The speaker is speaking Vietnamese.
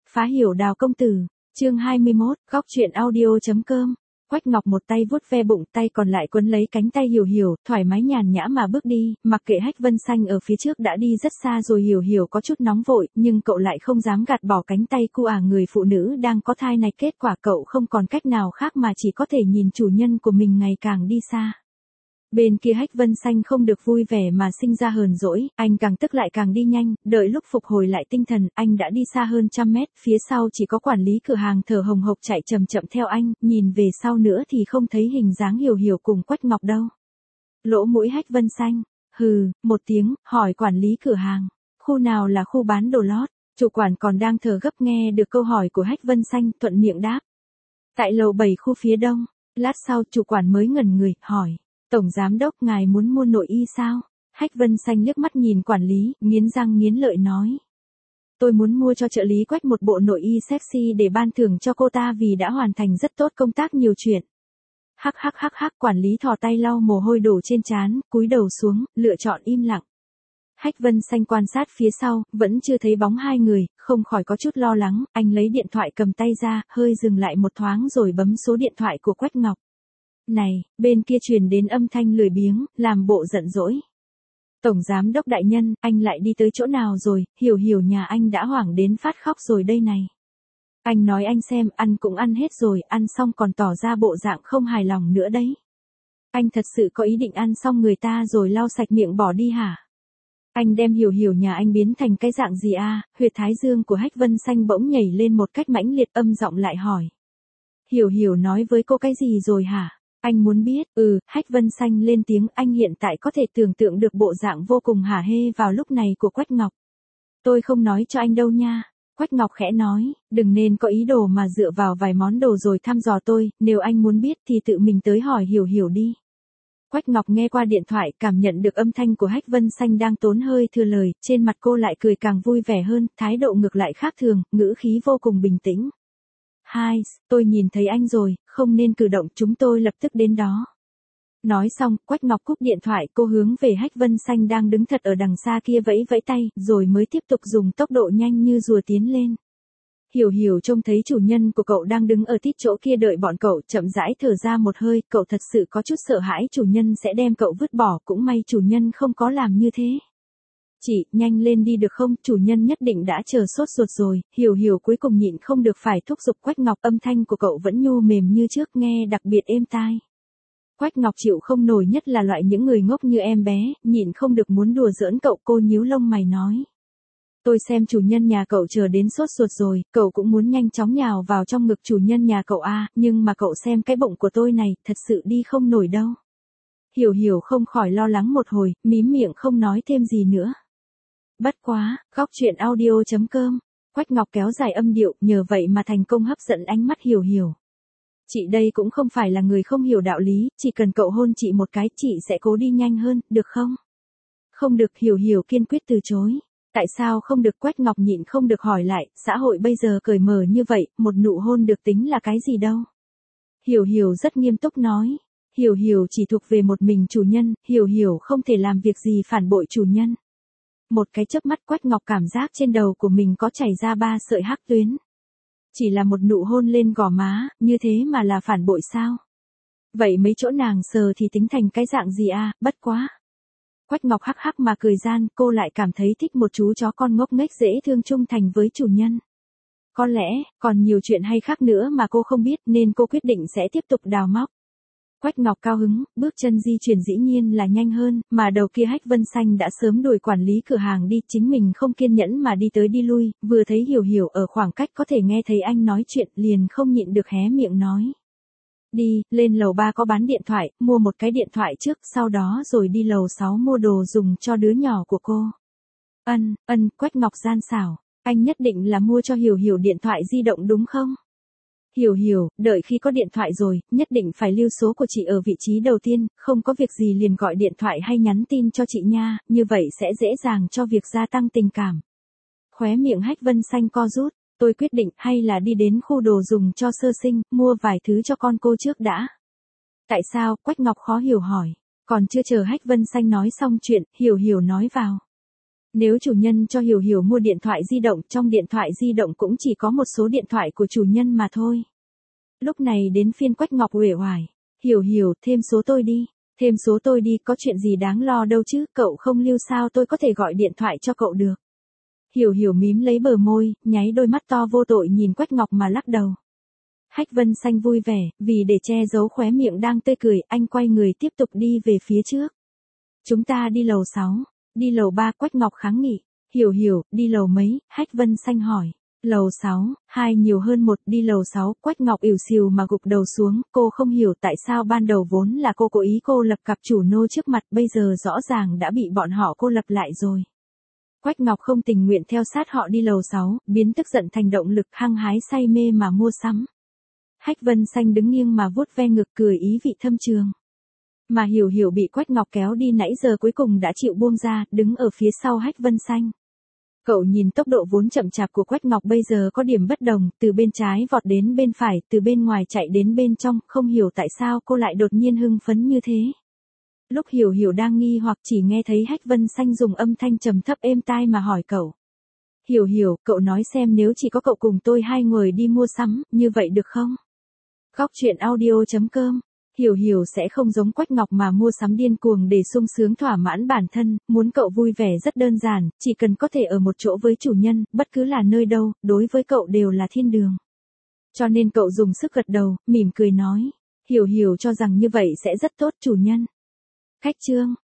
Phá hiểu Đào công tử, chương 21, góc truyện audio.com. Quách Ngọc một tay vuốt ve bụng, tay còn lại quấn lấy cánh tay Hiểu Hiểu, thoải mái nhàn nhã mà bước đi, mặc kệ Hách Vân Xanh ở phía trước đã đi rất xa rồi. Hiểu Hiểu có chút nóng vội, nhưng cậu lại không dám gạt bỏ cánh tay người phụ nữ đang có thai này. Kết quả cậu không còn cách nào khác mà chỉ có thể nhìn chủ nhân của mình ngày càng đi xa. Bên kia Hách Vân Xanh không được vui vẻ mà sinh ra hờn dỗi, anh càng tức lại càng đi nhanh, đợi lúc phục hồi lại tinh thần, anh đã đi xa hơn 100 mét, phía sau chỉ có quản lý cửa hàng thở hồng hộc chạy chậm chậm theo anh, nhìn về sau nữa thì không thấy hình dáng Hiểu Hiểu cùng Quách Ngọc đâu. Lỗ mũi Hách Vân Xanh, hừ, một tiếng, hỏi quản lý cửa hàng, khu nào là khu bán đồ lót, chủ quản còn đang thở gấp nghe được câu hỏi của Hách Vân Xanh, thuận miệng đáp. Tại lầu 7 khu phía đông, lát sau chủ quản mới ngẩn người, hỏi. Tổng giám đốc ngài muốn mua nội y sao? Hách Vân Xanh liếc mắt nhìn quản lý, nghiến răng nghiến lợi nói. Tôi muốn mua cho trợ lý Quách một bộ nội y sexy để ban thưởng cho cô ta vì đã hoàn thành rất tốt công tác nhiều chuyện. Hắc, quản lý thò tay lau mồ hôi đổ trên trán, cúi đầu xuống, lựa chọn im lặng. Hách Vân Xanh quan sát phía sau, vẫn chưa thấy bóng hai người, không khỏi có chút lo lắng, anh lấy điện thoại cầm tay ra, hơi dừng lại một thoáng rồi bấm số điện thoại của Quách Ngọc. Này, bên kia truyền đến âm thanh lười biếng, làm bộ giận dỗi. Tổng giám đốc đại nhân, anh lại đi tới chỗ nào rồi, Hiểu Hiểu nhà anh đã hoảng đến phát khóc rồi đây này. Anh nói anh xem, ăn cũng ăn hết rồi, ăn xong còn tỏ ra bộ dạng không hài lòng nữa đấy. Anh thật sự có ý định ăn xong người ta rồi lau sạch miệng bỏ đi hả? Anh đem Hiểu Hiểu nhà anh biến thành cái dạng gì à? Huyệt thái dương của Hách Vân Xanh bỗng nhảy lên một cách mãnh liệt, âm giọng lại hỏi. Hiểu Hiểu nói với cô cái gì rồi hả? Anh muốn biết, Hách Vân Xanh lên tiếng, anh hiện tại có thể tưởng tượng được bộ dạng vô cùng hả hê vào lúc này của Quách Ngọc. Tôi không nói cho anh đâu nha. Quách Ngọc khẽ nói, đừng nên có ý đồ mà dựa vào vài món đồ rồi thăm dò tôi, nếu anh muốn biết thì tự mình tới hỏi Hiểu Hiểu đi. Quách Ngọc nghe qua điện thoại, cảm nhận được âm thanh của Hách Vân Xanh đang tốn hơi thừa lời, trên mặt cô lại cười càng vui vẻ hơn, thái độ ngược lại khác thường, ngữ khí vô cùng bình tĩnh. Hai, tôi nhìn thấy anh rồi, không nên cử động, chúng tôi lập tức đến đó. Nói xong, Quách Ngọc cúp điện thoại, cô hướng về Hách Vân Xanh đang đứng thật ở đằng xa kia vẫy vẫy tay, rồi mới tiếp tục dùng tốc độ nhanh như rùa tiến lên. Hiểu Hiểu trông thấy chủ nhân của cậu đang đứng ở tít chỗ kia đợi bọn cậu, chậm rãi thở ra một hơi, cậu thật sự có chút sợ hãi chủ nhân sẽ đem cậu vứt bỏ, cũng may chủ nhân không có làm như thế. Chị, nhanh lên đi được không, chủ nhân nhất định đã chờ sốt ruột rồi. Hiểu Hiểu cuối cùng nhịn không được phải thúc giục Quách Ngọc, âm thanh của cậu vẫn nhu mềm như trước, nghe đặc biệt êm tai. Quách Ngọc chịu không nổi, nhất là loại những người ngốc như em bé, nhịn không được muốn đùa giỡn cậu, cô nhíu lông mày nói. Tôi xem chủ nhân nhà cậu chờ đến sốt ruột rồi, cậu cũng muốn nhanh chóng nhào vào trong ngực chủ nhân nhà cậu à, nhưng mà cậu xem cái bụng của tôi này, thật sự đi không nổi đâu. Hiểu Hiểu không khỏi lo lắng một hồi, mím miệng không nói thêm gì nữa. Bất quá, góc truyện audio.com. Quách Ngọc kéo dài âm điệu, nhờ vậy mà thành công hấp dẫn ánh mắt Hiểu Hiểu. Chị đây cũng không phải là người không hiểu đạo lý, chỉ cần cậu hôn chị một cái, chị sẽ cố đi nhanh hơn, được không? Không được, Hiểu Hiểu kiên quyết từ chối. Tại sao không được? Quách Ngọc nhịn không được hỏi lại, xã hội bây giờ cởi mở như vậy, một nụ hôn được tính là cái gì đâu? Hiểu Hiểu rất nghiêm túc nói. Hiểu Hiểu chỉ thuộc về một mình chủ nhân, Hiểu Hiểu không thể làm việc gì phản bội chủ nhân. Một cái chớp mắt Quách Ngọc cảm giác trên đầu của mình có chảy ra 3 sợi hắc tuyến. Chỉ là một nụ hôn lên gò má, như thế mà là phản bội sao? Vậy mấy chỗ nàng sờ thì tính thành cái dạng gì à, bất quá. Quách Ngọc hắc hắc mà cười gian, cô lại cảm thấy thích một chú chó con ngốc nghếch dễ thương trung thành với chủ nhân. Có lẽ, còn nhiều chuyện hay khác nữa mà cô không biết nên cô quyết định sẽ tiếp tục đào móc. Quách Ngọc cao hứng, bước chân di chuyển dĩ nhiên là nhanh hơn, mà đầu kia Hách Vân Xanh đã sớm đuổi quản lý cửa hàng đi, chính mình không kiên nhẫn mà đi tới đi lui, vừa thấy Hiểu Hiểu ở khoảng cách có thể nghe thấy anh nói chuyện, liền không nhịn được hé miệng nói. Đi, lên lầu 3 có bán điện thoại, mua một cái điện thoại trước, sau đó rồi đi lầu 6 mua đồ dùng cho đứa nhỏ của cô. Quách Ngọc gian xảo, anh nhất định là mua cho Hiểu Hiểu điện thoại di động đúng không? Hiểu Hiểu, đợi khi có điện thoại rồi, nhất định phải lưu số của chị ở vị trí đầu tiên, không có việc gì liền gọi điện thoại hay nhắn tin cho chị nha, như vậy sẽ dễ dàng cho việc gia tăng tình cảm. Khóe miệng Hách Vân Xanh co rút, tôi quyết định hay là đi đến khu đồ dùng cho sơ sinh, mua vài thứ cho con cô trước đã. Tại sao? Quách Ngọc khó hiểu hỏi, còn chưa chờ Hách Vân Xanh nói xong chuyện, Hiểu Hiểu nói vào. Nếu chủ nhân cho Hiểu Hiểu mua điện thoại di động, trong điện thoại di động cũng chỉ có một số điện thoại của chủ nhân mà thôi. Lúc này đến phiên Quách Ngọc uể oải. Hiểu Hiểu, thêm số tôi đi. Thêm số tôi đi, có chuyện gì đáng lo đâu chứ, cậu không lưu sao tôi có thể gọi điện thoại cho cậu được. Hiểu Hiểu mím lấy bờ môi, nháy đôi mắt to vô tội nhìn Quách Ngọc mà lắc đầu. Hách Vân Xanh vui vẻ, vì để che giấu khóe miệng đang tươi cười, anh quay người tiếp tục đi về phía trước. Chúng ta đi lầu 6, đi lầu 3, Quách Ngọc kháng nghị. Hiểu Hiểu, đi lầu mấy, Hách Vân Xanh hỏi. Lầu 6, 2 nhiều hơn 1, đi lầu 6, Quách Ngọc ỉu xìu mà gục đầu xuống, cô không hiểu tại sao ban đầu vốn là cô cố ý cô lập cặp chủ nô trước mặt, bây giờ rõ ràng đã bị bọn họ cô lập lại rồi. Quách Ngọc không tình nguyện theo sát họ đi lầu 6, biến tức giận thành động lực, hăng hái say mê mà mua sắm. Hách Vân Xanh đứng nghiêng mà vuốt ve ngực cười ý vị thâm trường. Mà Hiểu Hiểu bị Quách Ngọc kéo đi nãy giờ cuối cùng đã chịu buông ra, đứng ở phía sau Hách Vân Xanh. Cậu nhìn tốc độ vốn chậm chạp của Quách Ngọc bây giờ có điểm bất đồng, từ bên trái vọt đến bên phải, từ bên ngoài chạy đến bên trong, không hiểu tại sao cô lại đột nhiên hưng phấn như thế. Lúc Hiểu Hiểu đang nghi hoặc chỉ nghe thấy Hách Vân Xanh dùng âm thanh trầm thấp êm tai mà hỏi cậu. Hiểu Hiểu, cậu nói xem nếu chỉ có cậu cùng tôi hai người đi mua sắm, như vậy được không? Góc truyện audio.com. Hiểu Hiểu sẽ không giống Quách Ngọc mà mua sắm điên cuồng để sung sướng thỏa mãn bản thân, muốn cậu vui vẻ rất đơn giản, chỉ cần có thể ở một chỗ với chủ nhân, bất cứ là nơi đâu, đối với cậu đều là thiên đường. Cho nên cậu dùng sức gật đầu, mỉm cười nói. Hiểu Hiểu cho rằng như vậy sẽ rất tốt chủ nhân. Khách chương.